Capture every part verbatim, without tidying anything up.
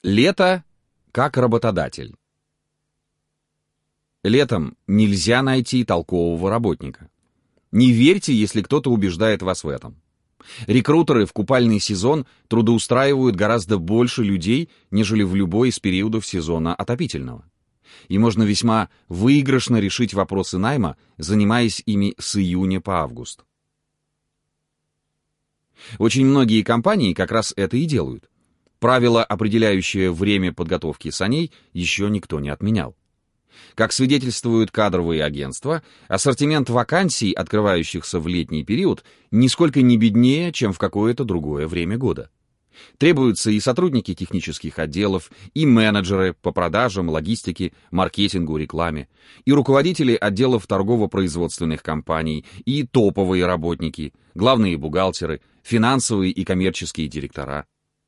Лето как работодатель. Летом нельзя найти толкового работника. Не верьте, если кто-то убеждает вас в этом. Рекрутеры в купальный сезон трудоустраивают гораздо больше людей, нежели в любой из периодов сезона отопительного. И можно весьма выигрышно решить вопросы найма, занимаясь ими с июня по август. Очень многие компании как раз это и делают. Правило, определяющее время подготовки саней, еще никто не отменял. Как свидетельствуют кадровые агентства, ассортимент вакансий, открывающихся в летний период, нисколько не беднее, чем в какое-то другое время года. Требуются и сотрудники технических отделов, и менеджеры по продажам, логистике, маркетингу, рекламе, и руководители отделов торгово-производственных компаний, и топовые работники, главные бухгалтеры, финансовые и коммерческие директора.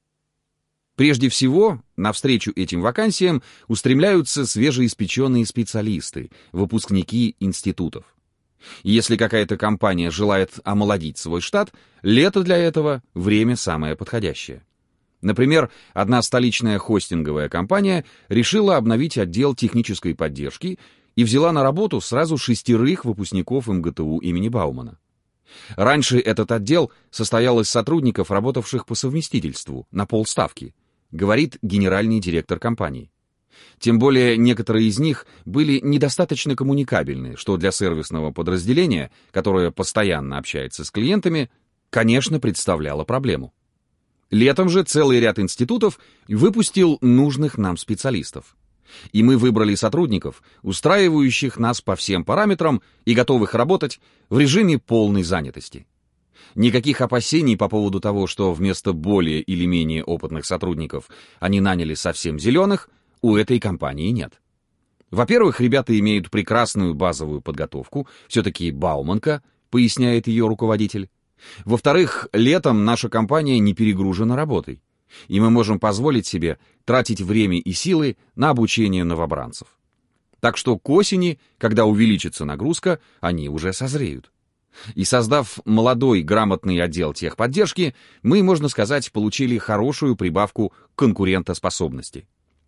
Прежде всего, навстречу этим вакансиям устремляются свежеиспеченные специалисты, выпускники институтов. И если какая-то компания желает омолодить свой штат, лето для этого — время самое подходящее. Например, одна столичная хостинговая компания решила обновить отдел технической поддержки и взяла на работу сразу шестерых выпускников эм гэ тэ у имени Баумана. Раньше этот отдел состоял из сотрудников, работавших по совместительству, на полставки, говорит генеральный директор компании. Тем более некоторые из них были недостаточно коммуникабельны, что для сервисного подразделения, которое постоянно общается с клиентами, конечно, представляло проблему. Летом же целый ряд институтов выпустил нужных нам специалистов. И мы выбрали сотрудников, устраивающих нас по всем параметрам и готовых работать в режиме полной занятости. Никаких опасений по поводу того, что вместо более или менее опытных сотрудников они наняли совсем зеленых, у этой компании нет. Во-первых, ребята имеют прекрасную базовую подготовку, все-таки Бауманка, поясняет ее руководитель. Во-вторых, летом наша компания не перегружена работой, и мы можем позволить себе тратить время и силы на обучение новобранцев. Так что к осени, когда увеличится нагрузка, они уже созреют. И создав молодой, грамотный отдел техподдержки, мы, можно сказать, получили хорошую прибавку конкурентоспособности.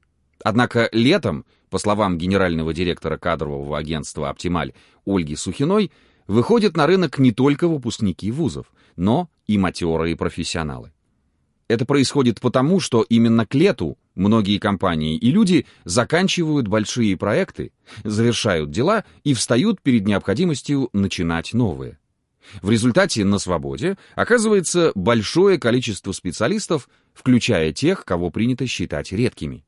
Однако летом, по словам генерального директора кадрового агентства «Оптималь» Ольги Сухиной, выходят на рынок не только выпускники вузов, но и матерые профессионалы. Это происходит потому, что именно к лету многие компании и люди заканчивают большие проекты, завершают дела и встают перед необходимостью начинать новые. В результате на свободе оказывается большое количество специалистов, включая тех, кого принято считать редкими.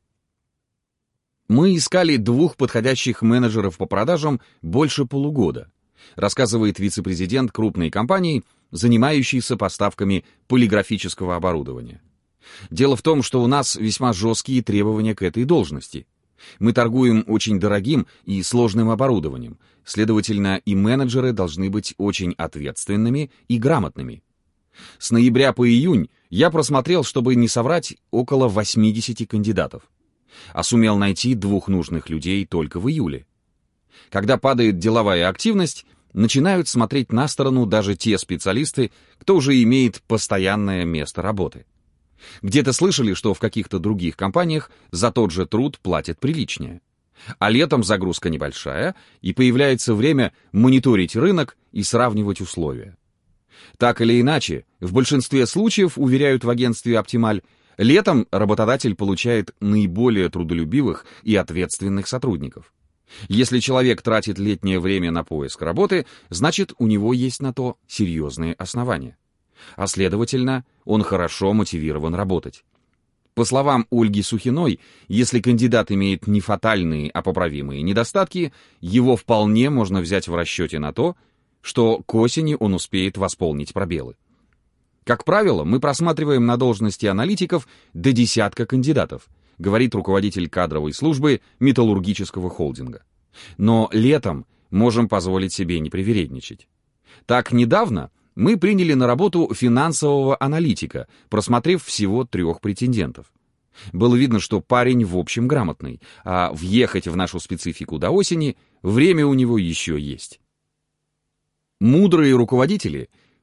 Мы искали двух подходящих менеджеров по продажам больше полугода, рассказывает вице-президент крупной компании, занимающейся поставками полиграфического оборудования. Дело в том, что у нас весьма жесткие требования к этой должности. Мы торгуем очень дорогим и сложным оборудованием, следовательно, и менеджеры должны быть очень ответственными и грамотными. С ноября по июнь я просмотрел, чтобы не соврать, около восьмидесяти кандидатов, а сумел найти двух нужных людей только в июле. Когда падает деловая активность, начинают смотреть на сторону даже те специалисты, кто уже имеет постоянное место работы. Где-то слышали, что в каких-то других компаниях за тот же труд платят приличнее. А летом загрузка небольшая, и появляется время мониторить рынок и сравнивать условия. Так или иначе, в большинстве случаев, уверяют в агентстве «Оптималь», летом работодатель получает наиболее трудолюбивых и ответственных сотрудников. Если человек тратит летнее время на поиск работы, значит, у него есть на то серьезные основания. А следовательно, он хорошо мотивирован работать. По словам Ольги Сухиной, если кандидат имеет не фатальные, а поправимые недостатки, его вполне можно взять в расчете на то, что к осени он успеет восполнить пробелы. Как правило, мы просматриваем на должности аналитиков до десятка кандидатов, говорит руководитель кадровой службы металлургического холдинга. Но летом можем позволить себе не привередничать. Так, недавно мы приняли на работу финансового аналитика, просмотрев всего трех претендентов. Было видно, что парень в общем грамотный, а въехать в нашу специфику до осени время у него еще есть. Мудрые руководители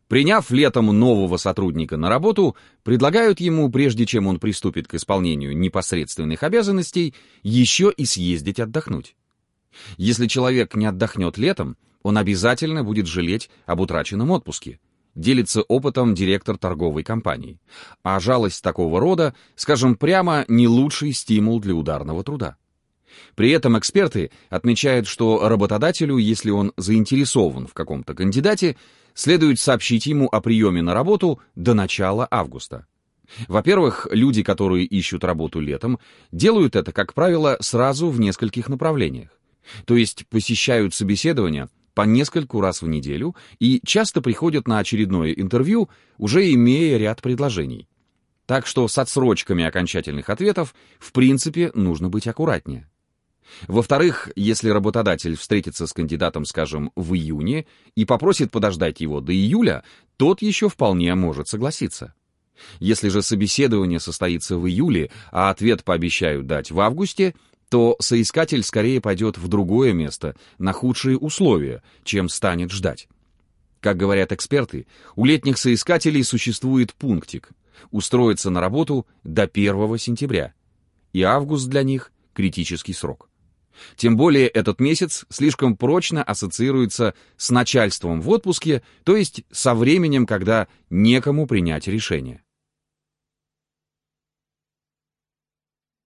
Приняв летом нового сотрудника на работу, предлагают ему, прежде чем он приступит к исполнению непосредственных обязанностей, еще и съездить отдохнуть. Если человек не отдохнет летом, он обязательно будет жалеть об утраченном отпуске, делится опытом директор торговой компании. А жалость такого рода, скажем прямо, не лучший стимул для ударного труда. При этом эксперты отмечают, что работодателю, если он заинтересован в каком-то кандидате, следует сообщить ему о приеме на работу до начала августа. Во-первых, люди, которые ищут работу летом, делают это, как правило, сразу в нескольких направлениях. То есть посещают собеседования по нескольку раз в неделю и часто приходят на очередное интервью, уже имея ряд предложений. Так что с отсрочками окончательных ответов, в принципе, нужно быть аккуратнее. Во-вторых, если работодатель встретится с кандидатом, скажем, в июне и попросит подождать его до июля, тот еще вполне может согласиться. Если же собеседование состоится в июле, а ответ пообещают дать в августе, то соискатель скорее пойдет в другое место, на худшие условия, чем станет ждать. Как говорят эксперты, у летних соискателей существует пунктик – устроиться на работу до первого сентября, и август для них – критический срок. Тем более этот месяц слишком прочно ассоциируется с начальством в отпуске, то есть со временем, когда некому принять решение.